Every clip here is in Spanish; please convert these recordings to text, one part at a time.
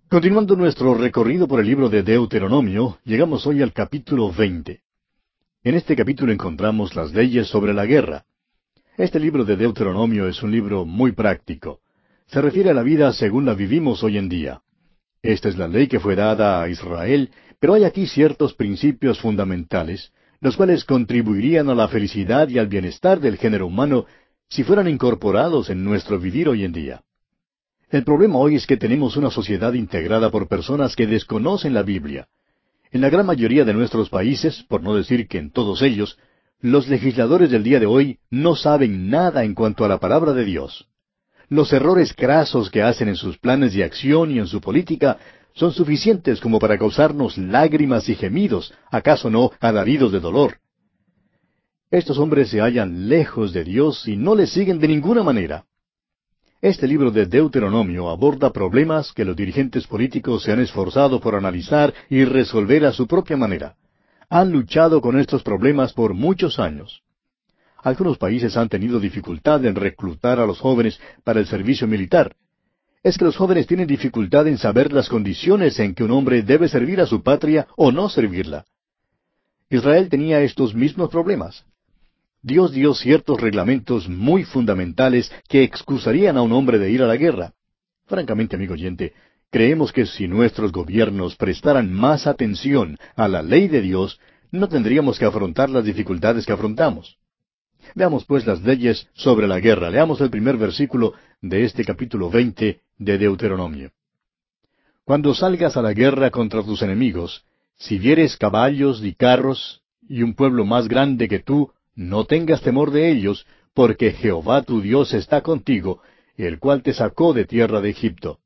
Continuando nuestro recorrido por el libro de Deuteronomio, llegamos hoy al capítulo 20. En este capítulo encontramos las leyes sobre la guerra. Este libro de Deuteronomio es un libro muy práctico. Se refiere a la vida según la vivimos hoy en día. Esta es la ley que fue dada a Israel, pero hay aquí ciertos principios fundamentales, los cuales contribuirían a la felicidad y al bienestar del género humano si fueran incorporados en nuestro vivir hoy en día. El problema hoy es que tenemos una sociedad integrada por personas que desconocen la Biblia. En la gran mayoría de nuestros países, por no decir que en todos ellos, los legisladores del día de hoy no saben nada en cuanto a la palabra de Dios. Los errores crasos que hacen en sus planes de acción y en su política son suficientes como para causarnos lágrimas y gemidos, acaso no alaridos de dolor. Estos hombres se hallan lejos de Dios y no le siguen de ninguna manera. Este libro de Deuteronomio aborda problemas que los dirigentes políticos se han esforzado por analizar y resolver a su propia manera. Han luchado con estos problemas por muchos años. Algunos países han tenido dificultad en reclutar a los jóvenes para el servicio militar. Es que los jóvenes tienen dificultad en saber las condiciones en que un hombre debe servir a su patria o no servirla. Israel tenía estos mismos problemas. Dios dio ciertos reglamentos muy fundamentales que excusarían a un hombre de ir a la guerra. Francamente, amigo oyente, creemos que si nuestros gobiernos prestaran más atención a la ley de Dios, no tendríamos que afrontar las dificultades que afrontamos. Veamos pues las leyes sobre la guerra. Leamos el primer versículo de este capítulo 20 de Deuteronomio. Cuando salgas a la guerra contra tus enemigos, si vieres caballos y carros, y un pueblo más grande que tú, no tengas temor de ellos, porque Jehová tu Dios está contigo, el cual te sacó de tierra de Egipto.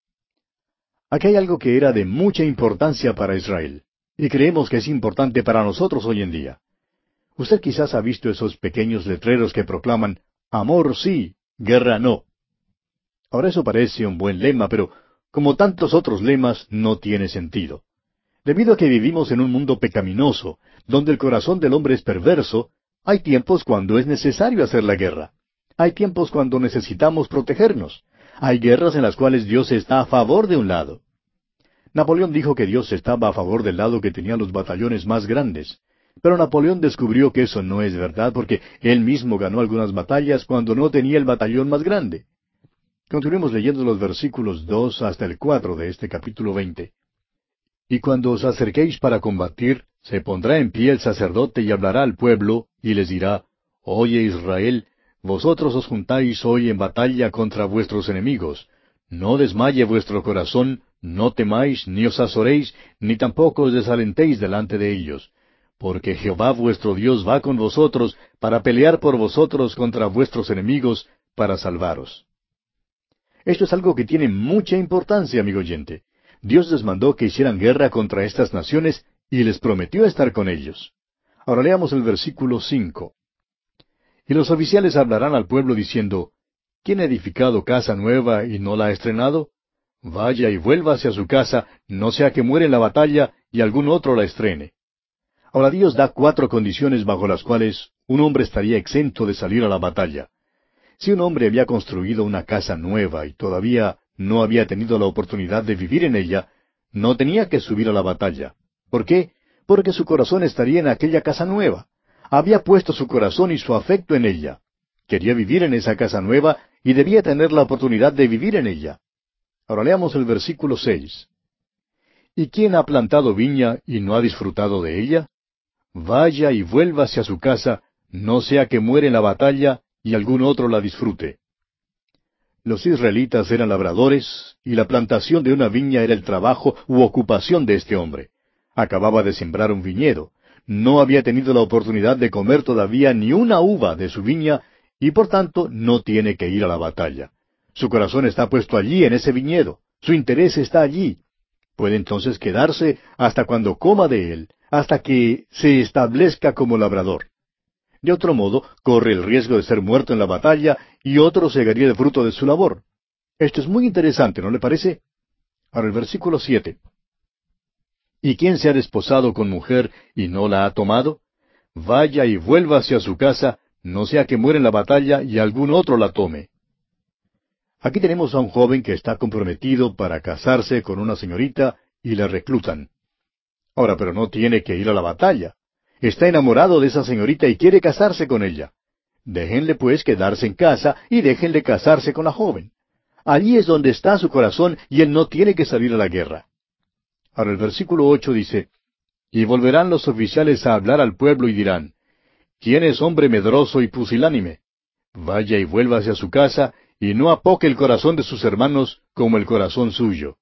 Aquí hay algo que era de mucha importancia para Israel, y creemos que es importante para nosotros hoy en día. Usted quizás ha visto esos pequeños letreros que proclaman, amor sí, guerra no. Ahora eso parece un buen lema, pero como tantos otros lemas, no tiene sentido. Debido a que vivimos en un mundo pecaminoso, donde el corazón del hombre es perverso, hay tiempos cuando es necesario hacer la guerra. Hay tiempos cuando necesitamos protegernos. Hay guerras en las cuales Dios está a favor de un lado. Napoleón dijo que Dios estaba a favor del lado que tenía los batallones más grandes. Pero Napoleón descubrió que eso no es verdad porque él mismo ganó algunas batallas cuando no tenía el batallón más grande. Continuemos leyendo los versículos 2 hasta el 4 de este capítulo 20. Y cuando os acerquéis para combatir, se pondrá en pie el sacerdote y hablará al pueblo, y les dirá, Oye Israel, vosotros os juntáis hoy en batalla contra vuestros enemigos. No desmaye vuestro corazón, no temáis, ni os azoréis, ni tampoco os desalentéis delante de ellos. Porque Jehová vuestro Dios va con vosotros para pelear por vosotros contra vuestros enemigos, para salvaros. Esto es algo que tiene mucha importancia, amigo oyente. Dios les mandó que hicieran guerra contra estas naciones y les prometió estar con ellos. Ahora leamos el versículo 5. Y los oficiales hablarán al pueblo diciendo, ¿quién ha edificado casa nueva y no la ha estrenado? Vaya y vuelva hacia su casa, no sea que muere en la batalla y algún otro la estrene. Ahora Dios da 4 condiciones bajo las cuales un hombre estaría exento de salir a la batalla. Si un hombre había construido una casa nueva y todavía no había tenido la oportunidad de vivir en ella, no tenía que subir a la batalla. ¿Por qué? Porque su corazón estaría en aquella casa nueva. Había puesto su corazón y su afecto en ella. Quería vivir en esa casa nueva y debía tener la oportunidad de vivir en ella. Ahora leamos el versículo 6. ¿Y quién ha plantado viña y no ha disfrutado de ella? Vaya y vuelva hacia su casa, no sea que muere en la batalla y algún otro la disfrute. Los israelitas eran labradores, y la plantación de una viña era el trabajo u ocupación de este hombre. Acababa de sembrar un viñedo. No había tenido la oportunidad de comer todavía ni una uva de su viña, y por tanto no tiene que ir a la batalla. Su corazón está puesto allí en ese viñedo. Su interés está allí. Puede entonces quedarse hasta cuando coma de él, hasta que se establezca como labrador. De otro modo, corre el riesgo de ser muerto en la batalla y otro segaría el fruto de su labor. Esto es muy interesante, ¿no le parece? Ahora el versículo 7. ¿Y quién se ha desposado con mujer y no la ha tomado? Vaya y vuelva hacia su casa, no sea que muera en la batalla y algún otro la tome. Aquí tenemos a un joven que está comprometido para casarse con una señorita y le reclutan. Ahora, pero no tiene que ir a la batalla. Está enamorado de esa señorita y quiere casarse con ella. Déjenle pues quedarse en casa y déjenle casarse con la joven. Allí es donde está su corazón y él no tiene que salir a la guerra. Ahora el versículo 8 dice, y volverán los oficiales a hablar al pueblo y dirán, ¿quién es hombre medroso y pusilánime? Vaya y vuélvase a su casa, y no apoque el corazón de sus hermanos como el corazón suyo.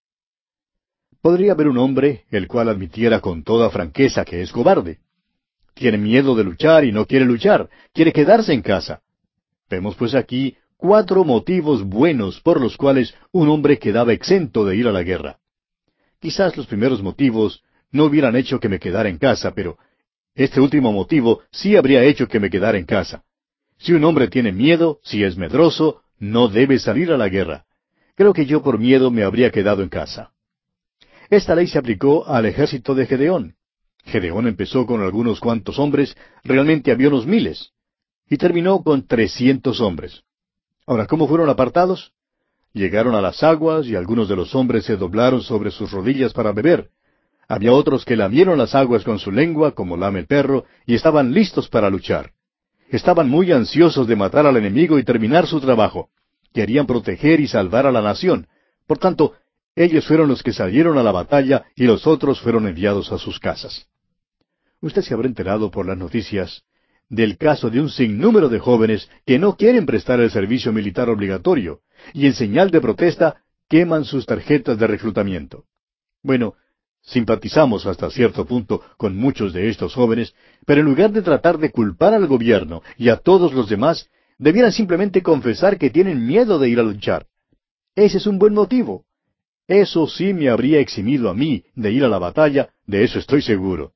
Podría haber un hombre el cual admitiera con toda franqueza que es cobarde. Tiene miedo de luchar y no quiere luchar, quiere quedarse en casa. Vemos pues aquí 4 motivos buenos por los cuales un hombre quedaba exento de ir a la guerra. Quizás los primeros motivos no hubieran hecho que me quedara en casa, pero este último motivo sí habría hecho que me quedara en casa. Si un hombre tiene miedo, si es medroso, no debe salir a la guerra. Creo que yo por miedo me habría quedado en casa. Esta ley se aplicó al ejército de Gedeón. Gedeón empezó con algunos cuantos hombres, realmente había unos miles, y terminó con 300 hombres. Ahora, ¿cómo fueron apartados? Llegaron a las aguas y algunos de los hombres se doblaron sobre sus rodillas para beber. Había otros que lamieron las aguas con su lengua, como lame el perro, y estaban listos para luchar. Estaban muy ansiosos de matar al enemigo y terminar su trabajo. Querían proteger y salvar a la nación. Por tanto, ellos fueron los que salieron a la batalla y los otros fueron enviados a sus casas. Usted se habrá enterado por las noticias del caso de un sinnúmero de jóvenes que no quieren prestar el servicio militar obligatorio y en señal de protesta queman sus tarjetas de reclutamiento. Bueno, simpatizamos hasta cierto punto con muchos de estos jóvenes, pero en lugar de tratar de culpar al gobierno y a todos los demás, debieran simplemente confesar que tienen miedo de ir a luchar. Ese es un buen motivo. Eso sí me habría eximido a mí de ir a la batalla, de eso estoy seguro.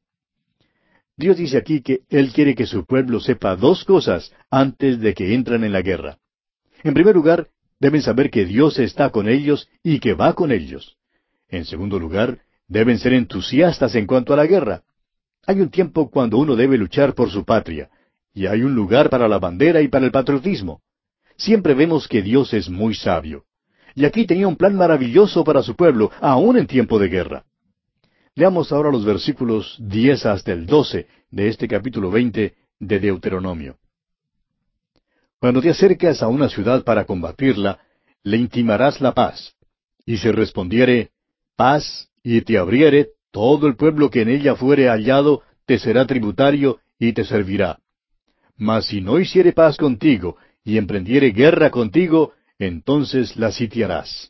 Dios dice aquí que Él quiere que su pueblo sepa 2 cosas antes de que entren en la guerra. En primer lugar, deben saber que Dios está con ellos y que va con ellos. En segundo lugar, deben ser entusiastas en cuanto a la guerra. Hay un tiempo cuando uno debe luchar por su patria, y hay un lugar para la bandera y para el patriotismo. Siempre vemos que Dios es muy sabio. Y aquí tenía un plan maravilloso para su pueblo, aún en tiempo de guerra. Leamos ahora los versículos 10 hasta el 12 de este capítulo 20 de Deuteronomio. Cuando te acercas a una ciudad para combatirla, le intimarás la paz. Y si respondiere, paz, y te abriere, todo el pueblo que en ella fuere hallado, te será tributario y te servirá. Mas si no hiciere paz contigo, y emprendiere guerra contigo, entonces la sitiarás.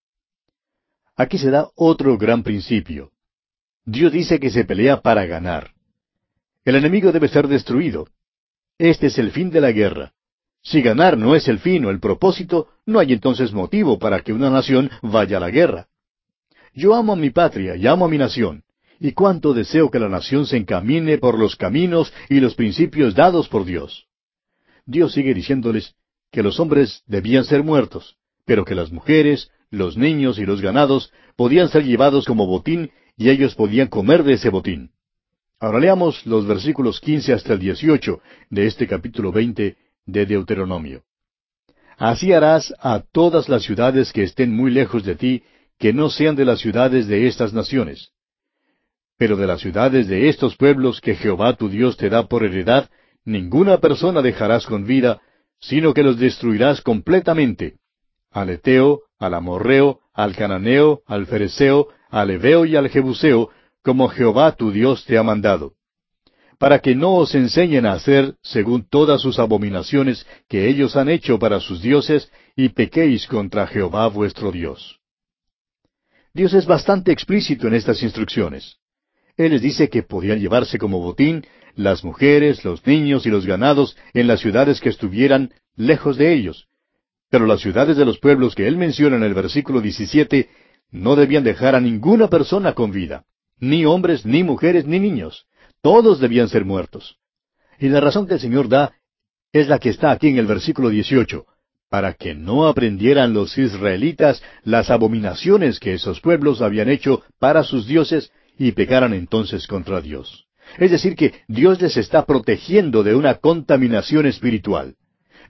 Aquí se da otro gran principio. Dios dice que se pelea para ganar. El enemigo debe ser destruido. Este es el fin de la guerra. Si ganar no es el fin o el propósito, no hay entonces motivo para que una nación vaya a la guerra. Yo amo a mi patria y amo a mi nación, y cuánto deseo que la nación se encamine por los caminos y los principios dados por Dios. Dios sigue diciéndoles que los hombres debían ser muertos, pero que las mujeres, los niños y los ganados podían ser llevados como botín y ellos podían comer de ese botín. Ahora leamos los versículos 15 hasta el 18 de este capítulo 20 de Deuteronomio. Así harás a todas las ciudades que estén muy lejos de ti, que no sean de las ciudades de estas naciones. Pero de las ciudades de estos pueblos que Jehová tu Dios te da por heredad, ninguna persona dejarás con vida, sino que los destruirás completamente. Al Eteo, al Amorreo, al Cananeo, al Fereceo, al Heveo y al Jebuseo, como Jehová tu Dios te ha mandado, para que no os enseñen a hacer según todas sus abominaciones que ellos han hecho para sus dioses, y pequéis contra Jehová vuestro Dios. Dios es bastante explícito en estas instrucciones. Él les dice que podían llevarse como botín las mujeres, los niños y los ganados en las ciudades que estuvieran lejos de ellos. Pero las ciudades de los pueblos que él menciona en el versículo 17 no debían dejar a ninguna persona con vida, ni hombres, ni mujeres, ni niños. Todos debían ser muertos. Y la razón que el Señor da es la que está aquí en el versículo 18, para que no aprendieran los israelitas las abominaciones que esos pueblos habían hecho para sus dioses y pecaran entonces contra Dios. Es decir, que Dios les está protegiendo de una contaminación espiritual.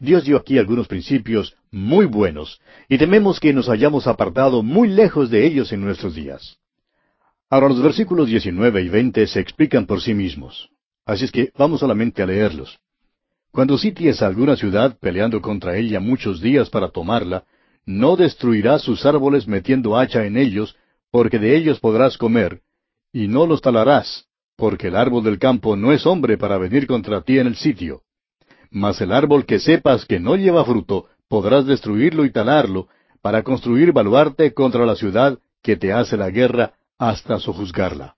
Dios dio aquí algunos principios muy buenos, y tememos que nos hayamos apartado muy lejos de ellos en nuestros días. Ahora los versículos 19 y 20 se explican por sí mismos. Así es que vamos solamente a leerlos. Cuando sities a alguna ciudad peleando contra ella muchos días para tomarla, no destruirás sus árboles metiendo hacha en ellos, porque de ellos podrás comer, y no los talarás, porque el árbol del campo no es hombre para venir contra ti en el sitio. Mas el árbol que sepas que no lleva fruto, podrás destruirlo y talarlo, para construir baluarte contra la ciudad que te hace la guerra hasta sojuzgarla.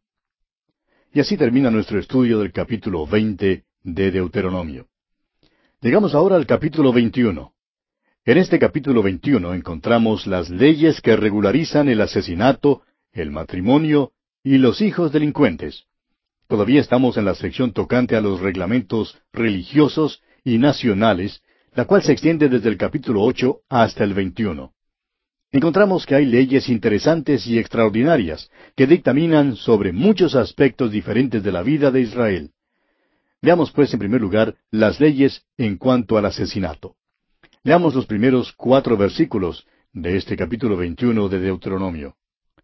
Y así termina nuestro estudio del capítulo 20 de Deuteronomio. Llegamos ahora al capítulo 21. En este capítulo 21 encontramos las leyes que regularizan el asesinato, el matrimonio y los hijos delincuentes. Todavía estamos en la sección tocante a los reglamentos religiosos y nacionales, la cual se extiende desde el capítulo 8 hasta el 21. Encontramos que hay leyes interesantes y extraordinarias que dictaminan sobre muchos aspectos diferentes de la vida de Israel. Veamos pues en primer lugar las leyes en cuanto al asesinato. Leamos los primeros 4 versículos de este capítulo 21 de Deuteronomio.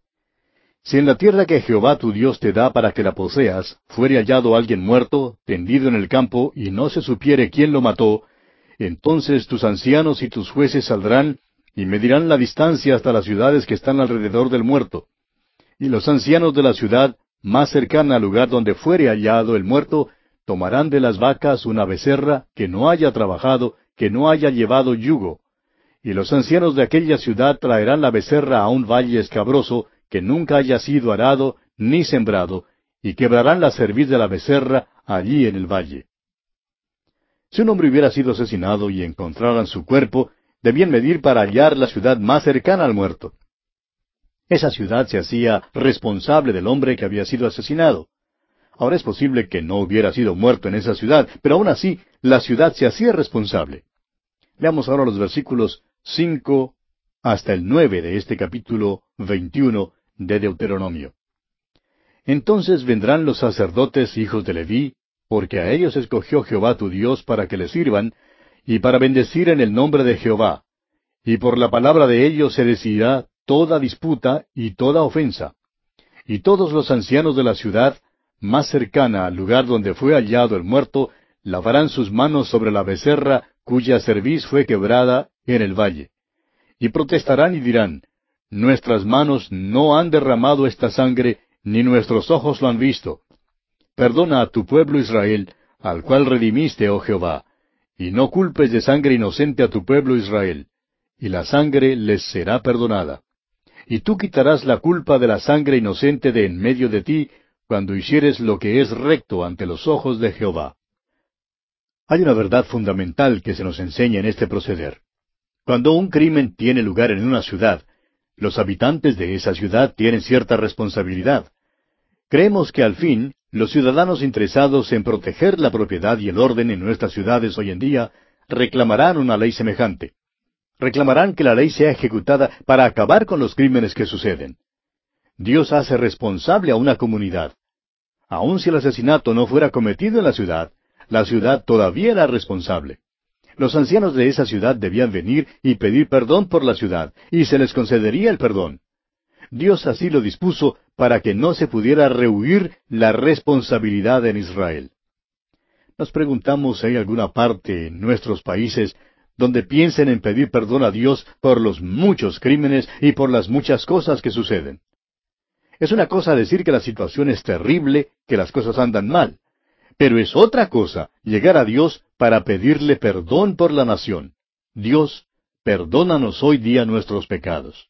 Si en la tierra que Jehová tu Dios te da para que la poseas, fuere hallado alguien muerto, tendido en el campo, y no se supiere quién lo mató, entonces tus ancianos y tus jueces saldrán y medirán la distancia hasta las ciudades que están alrededor del muerto. Y los ancianos de la ciudad más cercana al lugar donde fuere hallado el muerto, tomarán de las vacas una becerra que no haya trabajado, que no haya llevado yugo. Y los ancianos de aquella ciudad traerán la becerra a un valle escabroso, que nunca haya sido arado ni sembrado, y quebrarán la cerviz de la becerra allí en el valle. Si un hombre hubiera sido asesinado y encontraran su cuerpo, debían medir para hallar la ciudad más cercana al muerto. Esa ciudad se hacía responsable del hombre que había sido asesinado. Ahora es posible que no hubiera sido muerto en esa ciudad, pero aún así la ciudad se hacía responsable. Veamos ahora los versículos 5 hasta el 9 de este capítulo 21 de Deuteronomio. Entonces vendrán los sacerdotes hijos de Leví, porque a ellos escogió Jehová tu Dios para que le sirvan, y para bendecir en el nombre de Jehová. Y por la palabra de ellos se decidirá toda disputa y toda ofensa. Y todos los ancianos de la ciudad, más cercana al lugar donde fue hallado el muerto, lavarán sus manos sobre la becerra cuya cerviz fue quebrada en el valle. Y protestarán y dirán, nuestras manos no han derramado esta sangre, ni nuestros ojos lo han visto. Perdona a tu pueblo Israel, al cual redimiste, oh Jehová, y no culpes de sangre inocente a tu pueblo Israel, y la sangre les será perdonada. Y tú quitarás la culpa de la sangre inocente de en medio de ti, cuando hicieres lo que es recto ante los ojos de Jehová. Hay una verdad fundamental que se nos enseña en este proceder. Cuando un crimen tiene lugar en una ciudad, los habitantes de esa ciudad tienen cierta responsabilidad. Creemos que al fin, los ciudadanos interesados en proteger la propiedad y el orden en nuestras ciudades hoy en día reclamarán una ley semejante. Reclamarán que la ley sea ejecutada para acabar con los crímenes que suceden. Dios hace responsable a una comunidad. Aun si el asesinato no fuera cometido en la ciudad todavía era responsable. Los ancianos de esa ciudad debían venir y pedir perdón por la ciudad, y se les concedería el perdón. Dios así lo dispuso para que no se pudiera rehuir la responsabilidad en Israel. Nos preguntamos si hay alguna parte en nuestros países donde piensen en pedir perdón a Dios por los muchos crímenes y por las muchas cosas que suceden. Es una cosa decir que la situación es terrible, que las cosas andan mal. Pero es otra cosa llegar a Dios para pedirle perdón por la nación. Dios, perdónanos hoy día nuestros pecados.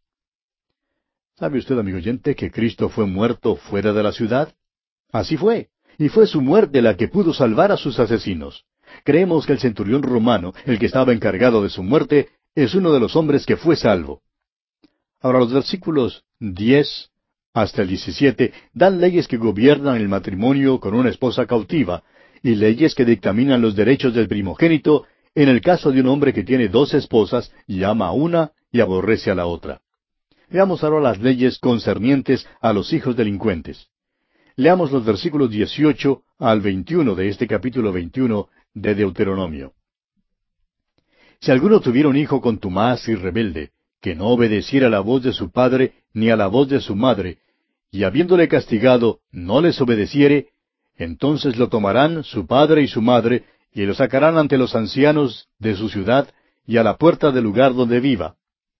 ¿Sabe usted, amigo oyente, que Cristo fue muerto fuera de la ciudad? Así fue, y fue su muerte la que pudo salvar a sus asesinos. Creemos que el centurión romano, el que estaba encargado de su muerte, es uno de los hombres que fue salvo. Ahora los versículos 10 hasta el 17 dan leyes que gobiernan el matrimonio con una esposa cautiva, y leyes que dictaminan los derechos del primogénito en el caso de un hombre que tiene 2 esposas y ama a una y aborrece a la otra. Veamos ahora las leyes concernientes a los hijos delincuentes. Leamos los versículos 18 al 21 de este capítulo 21 de Deuteronomio. Si alguno tuviera un hijo contumaz y rebelde, que no obedeciera a la voz de su padre ni a la voz de su madre, y habiéndole castigado no les obedeciere, entonces lo tomarán su padre y su madre, y lo sacarán ante los ancianos de su ciudad y a la puerta del lugar donde viva.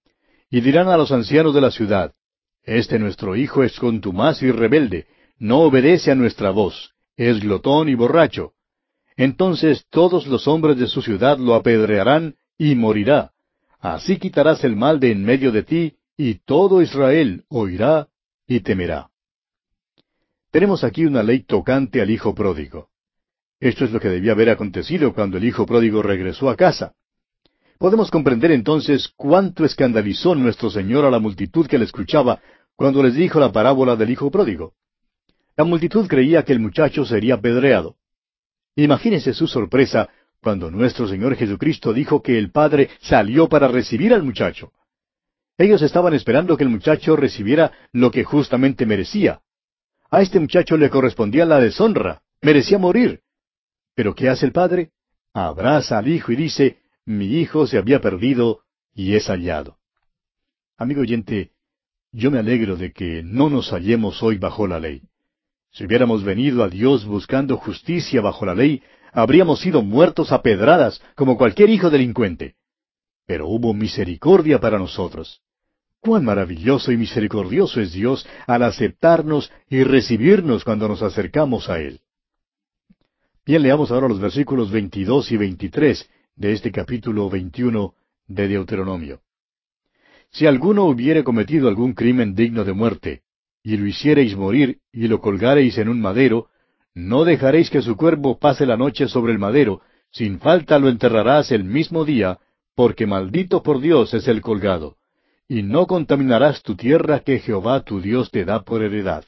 Y dirán a los ancianos de la ciudad, Este nuestro hijo es contumaz y rebelde, no obedece a nuestra voz, es glotón y borracho. Entonces todos los hombres de su ciudad lo apedrearán y morirá. Así quitarás el mal de en medio de ti, y todo Israel oirá y temerá. Tenemos aquí una ley tocante al hijo pródigo. Esto es lo que debía haber acontecido cuando el hijo pródigo regresó a casa. Podemos comprender entonces cuánto escandalizó nuestro Señor a la multitud que le escuchaba cuando les dijo la parábola del hijo pródigo. La multitud creía que el muchacho sería apedreado. Imagínese su sorpresa cuando nuestro Señor Jesucristo dijo que el Padre salió para recibir al muchacho. Ellos estaban esperando que el muchacho recibiera lo que justamente merecía. A este muchacho le correspondía la deshonra, merecía morir. Pero ¿qué hace el Padre? Abraza al hijo y dice, Mi hijo se había perdido y es hallado. Amigo oyente, yo me alegro de que no nos hallemos hoy bajo la ley. Si hubiéramos venido a Dios buscando justicia bajo la ley, habríamos sido muertos a pedradas como cualquier hijo delincuente. Pero hubo misericordia para nosotros. Cuán maravilloso y misericordioso es Dios al aceptarnos y recibirnos cuando nos acercamos a Él. Bien, leamos ahora los versículos 22 y 23 de este capítulo 21 de Deuteronomio. Si alguno hubiere cometido algún crimen digno de muerte, y lo hiciereis morir, y lo colgareis en un madero, no dejaréis que su cuerpo pase la noche sobre el madero, sin falta lo enterrarás el mismo día, porque maldito por Dios es el colgado. Y no contaminarás tu tierra que Jehová tu Dios te da por heredad.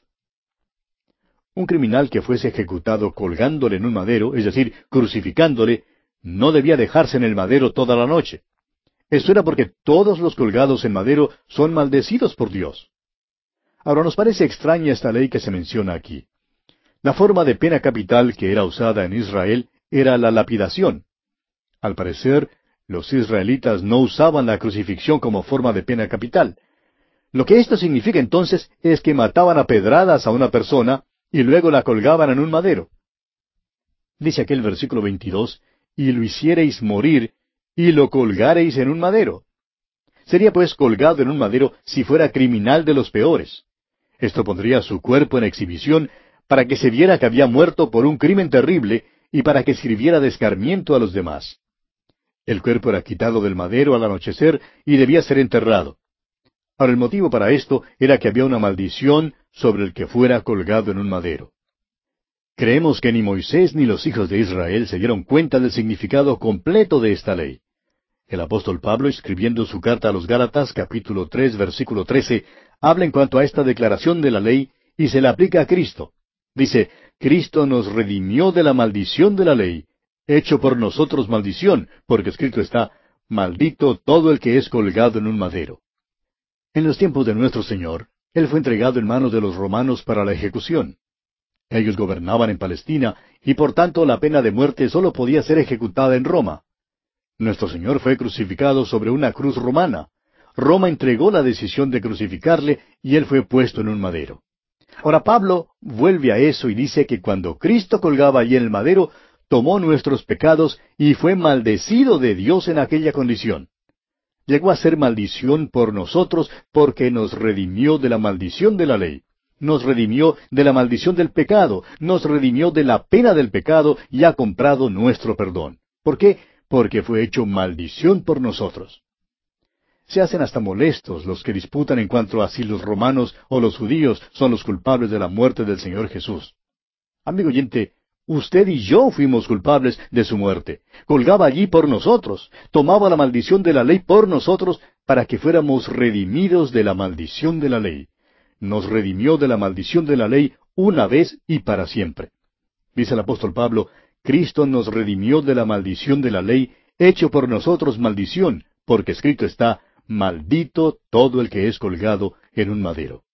Un criminal que fuese ejecutado colgándole en un madero, es decir, crucificándole, no debía dejarse en el madero toda la noche. Esto era porque todos los colgados en madero son maldecidos por Dios. Ahora nos parece extraña esta ley que se menciona aquí. La forma de pena capital que era usada en Israel era la lapidación. Al parecer, los israelitas no usaban la crucifixión como forma de pena capital. Lo que esto significa entonces es que mataban a pedradas a una persona y luego la colgaban en un madero. Dice aquel versículo 22, y lo hiciereis morir, y lo colgareis en un madero. Sería pues colgado en un madero si fuera criminal de los peores. Esto pondría su cuerpo en exhibición para que se viera que había muerto por un crimen terrible y para que sirviera de escarmiento a los demás. El cuerpo era quitado del madero al anochecer y debía ser enterrado. Ahora el motivo para esto era que había una maldición sobre el que fuera colgado en un madero. Creemos que ni Moisés ni los hijos de Israel se dieron cuenta del significado completo de esta ley. El apóstol Pablo, escribiendo su carta a los Gálatas, capítulo 3, versículo 13, habla en cuanto a esta declaración de la ley y se la aplica a Cristo. Dice, Cristo nos redimió de la maldición de la ley, hecho por nosotros maldición, porque escrito está, maldito todo el que es colgado en un madero. En los tiempos de nuestro Señor, Él fue entregado en manos de los romanos para la ejecución. Ellos gobernaban en Palestina y por tanto la pena de muerte sólo podía ser ejecutada en Roma. Nuestro Señor fue crucificado sobre una cruz romana. Roma entregó la decisión de crucificarle y Él fue puesto en un madero. Ahora Pablo vuelve a eso y dice que cuando Cristo colgaba allí en el madero, tomó nuestros pecados y fue maldecido de Dios en aquella condición. Llegó a ser maldición por nosotros porque nos redimió de la maldición de la ley. Nos redimió de la maldición del pecado, nos redimió de la pena del pecado y ha comprado nuestro perdón. ¿Por qué? Porque fue hecho maldición por nosotros. Se hacen hasta molestos los que disputan en cuanto a si los romanos o los judíos son los culpables de la muerte del Señor Jesús. Amigo oyente, usted y yo fuimos culpables de su muerte. Colgaba allí por nosotros, tomaba la maldición de la ley por nosotros para que fuéramos redimidos de la maldición de la ley. Nos redimió de la maldición de la ley una vez y para siempre. Dice el apóstol Pablo, Cristo nos redimió de la maldición de la ley, hecho por nosotros maldición, porque escrito está, maldito todo el que es colgado en un madero.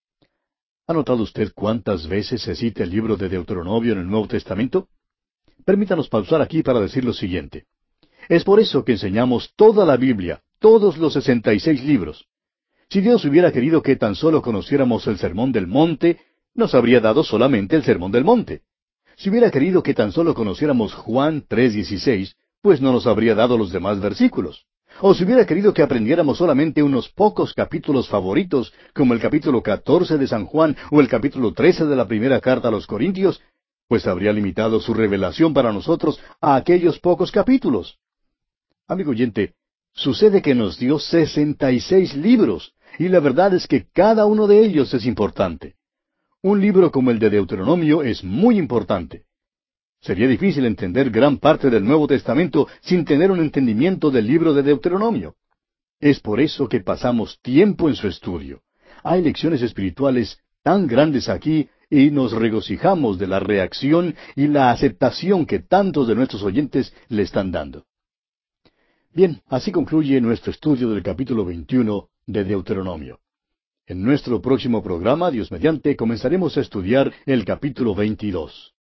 ¿Ha notado usted cuántas veces se cita el libro de Deuteronomio en el Nuevo Testamento? Permítanos pausar aquí para decir lo siguiente. Es por eso que enseñamos toda la Biblia, todos los 66 libros. Si Dios hubiera querido que tan solo conociéramos el Sermón del Monte, nos habría dado solamente el Sermón del Monte. Si hubiera querido que tan solo conociéramos Juan 3:16, pues no nos habría dado los demás versículos. O si hubiera querido que aprendiéramos solamente unos pocos capítulos favoritos, como el capítulo 14 de San Juan o el capítulo 13 de la primera carta a los Corintios, pues habría limitado su revelación para nosotros a aquellos pocos capítulos. Amigo oyente, sucede que nos dio 66 libros, y la verdad es que cada uno de ellos es importante. Un libro como el de Deuteronomio es muy importante. Sería difícil entender gran parte del Nuevo Testamento sin tener un entendimiento del libro de Deuteronomio. Es por eso que pasamos tiempo en su estudio. Hay lecciones espirituales tan grandes aquí y nos regocijamos de la reacción y la aceptación que tantos de nuestros oyentes le están dando. Bien, así concluye nuestro estudio del capítulo 21 de Deuteronomio. En nuestro próximo programa, Dios mediante, comenzaremos a estudiar el capítulo 22.